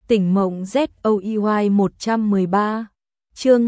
Tỉnh mộng ZOEY 113. Chương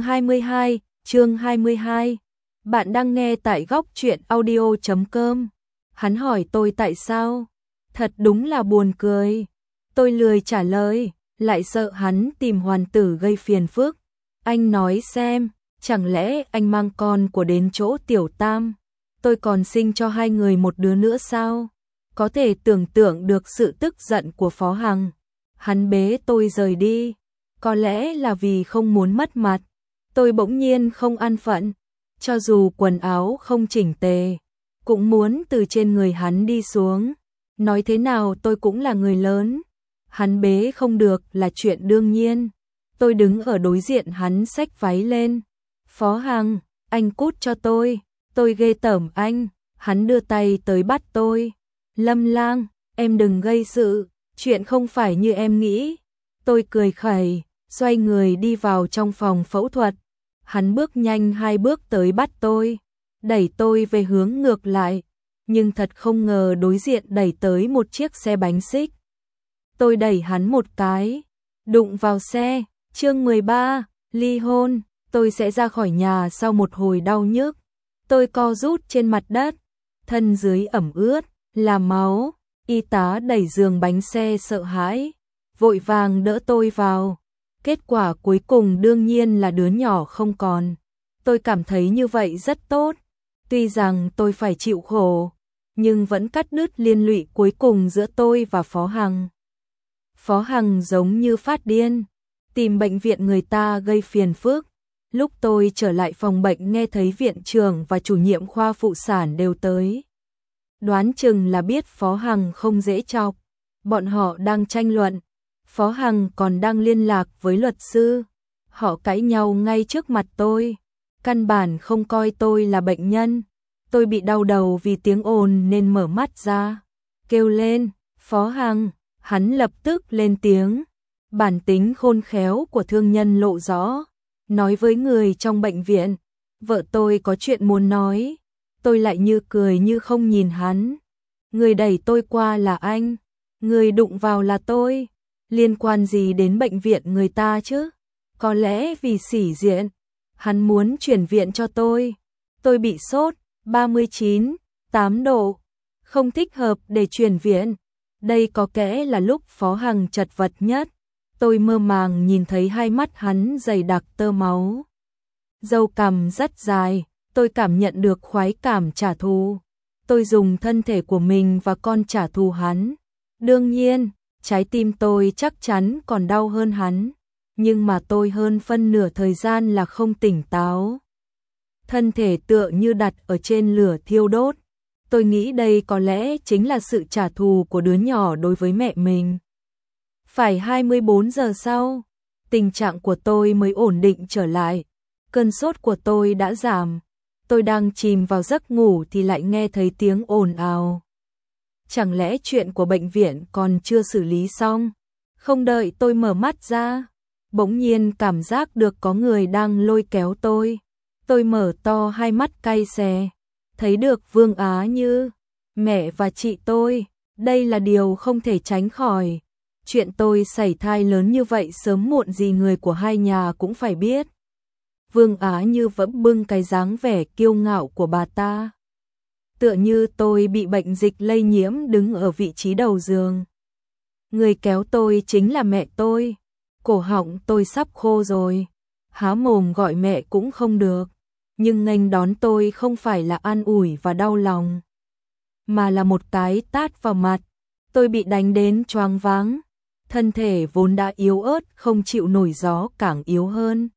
22. Bạn đang nghe tại góc truyện audio.com. Hắn hỏi tôi tại sao? Thật đúng là buồn cười. Tôi lười trả lời, lại sợ hắn tìm hoàn tử gây phiền phức. Anh nói xem, chẳng lẽ anh mang con của đến chỗ Tiểu Tam? Tôi còn sinh cho hai người một đứa nữa sao? Có thể tưởng tượng được sự tức giận của Phó Hằng. Hắn bế tôi rời đi, có lẽ là vì không muốn mất mặt. Tôi bỗng nhiên không an phận, cho dù quần áo không chỉnh tề, cũng muốn từ trên người hắn đi xuống. Nói thế nào tôi cũng là người lớn, hắn bế không được là chuyện đương nhiên. Tôi đứng ở đối diện hắn xách váy lên. Phó Hằng, anh cút cho tôi ghê tởm anh. Hắn đưa tay tới bắt tôi. Lâm Lang, em đừng gây sự, chuyện không phải như em nghĩ. Tôi cười khẩy, xoay người đi vào trong phòng phẫu thuật. Hắn bước nhanh 2 bước tới bắt tôi, đẩy tôi về hướng ngược lại, nhưng thật không ngờ đối diện đẩy tới một chiếc xe bánh xích. Tôi đẩy hắn một cái, đụng vào xe. Chương 13, ly hôn. Tôi sẽ ra khỏi nhà sau một hồi đau nhức. Tôi co rút trên mặt đất, thân dưới ẩm ướt, là máu. Y tá đẩy giường bánh xe sợ hãi, vội vàng đỡ tôi vào. Kết quả cuối cùng đương nhiên là đứa nhỏ không còn. Tôi cảm thấy như vậy rất tốt. Tuy rằng tôi phải chịu khổ, nhưng vẫn cắt đứt liên lụy cuối cùng giữa tôi và Phó Hằng. Phó Hằng giống như phát điên, tìm bệnh viện người ta gây phiền phức. Lúc tôi trở lại phòng bệnh nghe thấy viện trưởng và chủ nhiệm khoa phụ sản đều tới. Đoán chừng là biết Phó Hằng không dễ chọc. Bọn họ đang tranh luận. Phó Hằng còn đang liên lạc với luật sư. Họ cãi nhau ngay trước mặt tôi. Căn bản không coi tôi là bệnh nhân. Tôi bị đau đầu vì tiếng ồn nên mở mắt ra. Kêu lên, Phó Hằng. Hắn lập tức lên tiếng. Bản tính khôn khéo của thương nhân lộ rõ. Nói với người trong bệnh viện, vợ tôi có chuyện muốn nói. Tôi lại như cười như không nhìn hắn. Người đẩy tôi qua là anh, người đụng vào là tôi. Liên quan gì đến bệnh viện người ta chứ? Có lẽ vì sĩ diện, hắn muốn chuyển viện cho tôi. Tôi bị sốt 39,8 độ, không thích hợp để chuyển viện. Đây có kẽ là lúc Phó Hằng chật vật nhất. Tôi mơ màng nhìn thấy hai mắt hắn dày đặc tơ máu. Râu cằm rất dài, tôi cảm nhận được khoái cảm trả thù. Tôi dùng thân thể của mình và con trả thù hắn. Đương nhiên, trái tim tôi chắc chắn còn đau hơn hắn, nhưng mà tôi hơn phân nửa thời gian là không tỉnh táo. Thân thể tựa như đặt ở trên lửa thiêu đốt. Tôi nghĩ đây có lẽ chính là sự trả thù của đứa nhỏ đối với mẹ mình. Phải 24 giờ sau, tình trạng của tôi mới ổn định trở lại. Cơn sốt của tôi đã giảm. Tôi đang chìm vào giấc ngủ thì lại nghe thấy tiếng ồn ào. Chẳng lẽ chuyện của bệnh viện còn chưa xử lý xong? Không đợi tôi mở mắt ra, bỗng nhiên cảm giác được có người đang lôi kéo tôi. Tôi mở to hai mắt cay xè, thấy được Vương Á Như, mẹ và chị tôi. Đây là điều không thể tránh khỏi. Chuyện tôi sảy thai lớn như vậy sớm muộn gì người của hai nhà cũng phải biết. Vương Á Như vẫn bưng cái dáng vẻ kiêu ngạo của bà ta. Tựa như tôi bị bệnh dịch lây nhiễm đứng ở vị trí đầu giường. Người kéo tôi chính là mẹ tôi. Cổ họng tôi sắp khô rồi. Há mồm gọi mẹ cũng không được. Nhưng nghênh đón tôi không phải là an ủi và đau lòng, mà là một cái tát vào mặt. Tôi bị đánh đến choáng váng. Thân thể vốn đã yếu ớt không chịu nổi gió càng yếu hơn.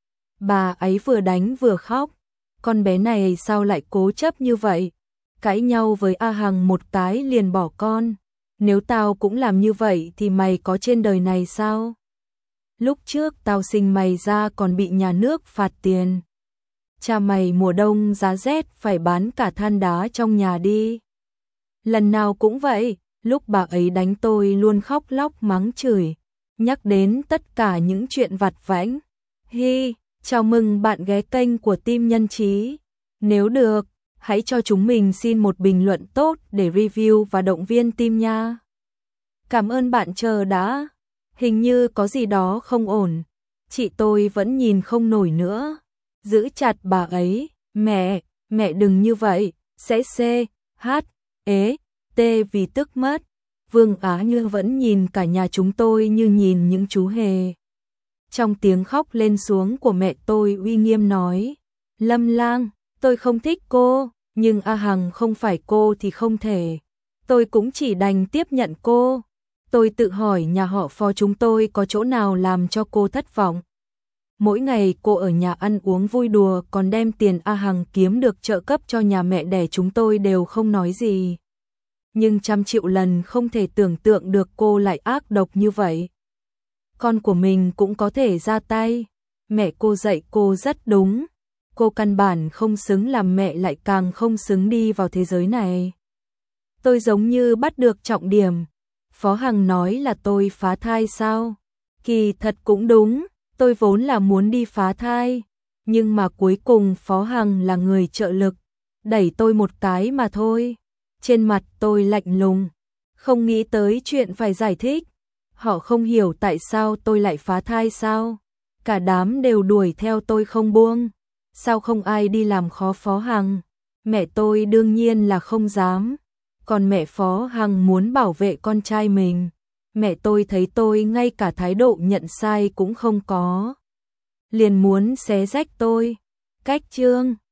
Bà ấy vừa đánh vừa khóc. Con bé này sao lại cố chấp như vậy? Cãi nhau với A Hằng một cái liền bỏ con. Nếu tao cũng làm như vậy thì mày có trên đời này sao? Lúc trước tao sinh mày ra còn bị nhà nước phạt tiền. Cha mày mùa đông giá rét phải bán cả than đá trong nhà đi. Lần nào cũng vậy, lúc bà ấy đánh tôi luôn khóc lóc mắng chửi, nhắc đến tất cả những chuyện vặt vãnh. Hi, chào mừng bạn ghé kênh của Team Nhân Trí. Nếu được, hãy cho chúng mình xin một bình luận tốt để review và động viên team nha. Cảm ơn bạn chờ đã. Hình như có gì đó không ổn. Chị tôi vẫn nhìn không nổi nữa. Giữ chặt bà ấy. Mẹ đừng như vậy. Sẽ T vì tức mất. Vương Á Như vẫn nhìn cả nhà chúng tôi như nhìn những chú hề. Trong tiếng khóc lên xuống của mẹ tôi uy nghiêm nói. Lâm Lang, tôi không thích cô, nhưng A Hằng không phải cô thì không thể. Tôi cũng chỉ đành tiếp nhận cô. Tôi tự hỏi nhà họ Phó chúng tôi có chỗ nào làm cho cô thất vọng. Mỗi ngày cô ở nhà ăn uống vui đùa, còn đem tiền A Hằng kiếm được trợ cấp cho nhà mẹ đẻ chúng tôi đều không nói gì. Nhưng trăm triệu lần không thể tưởng tượng được cô lại ác độc như vậy. Con của mình cũng có thể ra tay. Mẹ cô dạy cô rất đúng. Cô căn bản không xứng làm mẹ, lại càng không xứng đi vào thế giới này. Tôi giống như bắt được trọng điểm. Phó Hằng nói là tôi phá thai sao? Kỳ thật cũng đúng, tôi vốn là muốn đi phá thai. Nhưng mà cuối cùng Phó Hằng là người trợ lực, đẩy tôi một cái mà thôi. Trên mặt tôi lạnh lùng, không nghĩ tới chuyện phải giải thích. Họ không hiểu tại sao tôi lại phá thai sao? Cả đám đều đuổi theo tôi không buông. Sao không ai đi làm khó Phó Hằng? Mẹ tôi đương nhiên là không dám. Còn mẹ Phó Hằng muốn bảo vệ con trai mình. Mẹ tôi thấy tôi ngay cả thái độ nhận sai cũng không có. Liền muốn xé rách tôi. Cách chương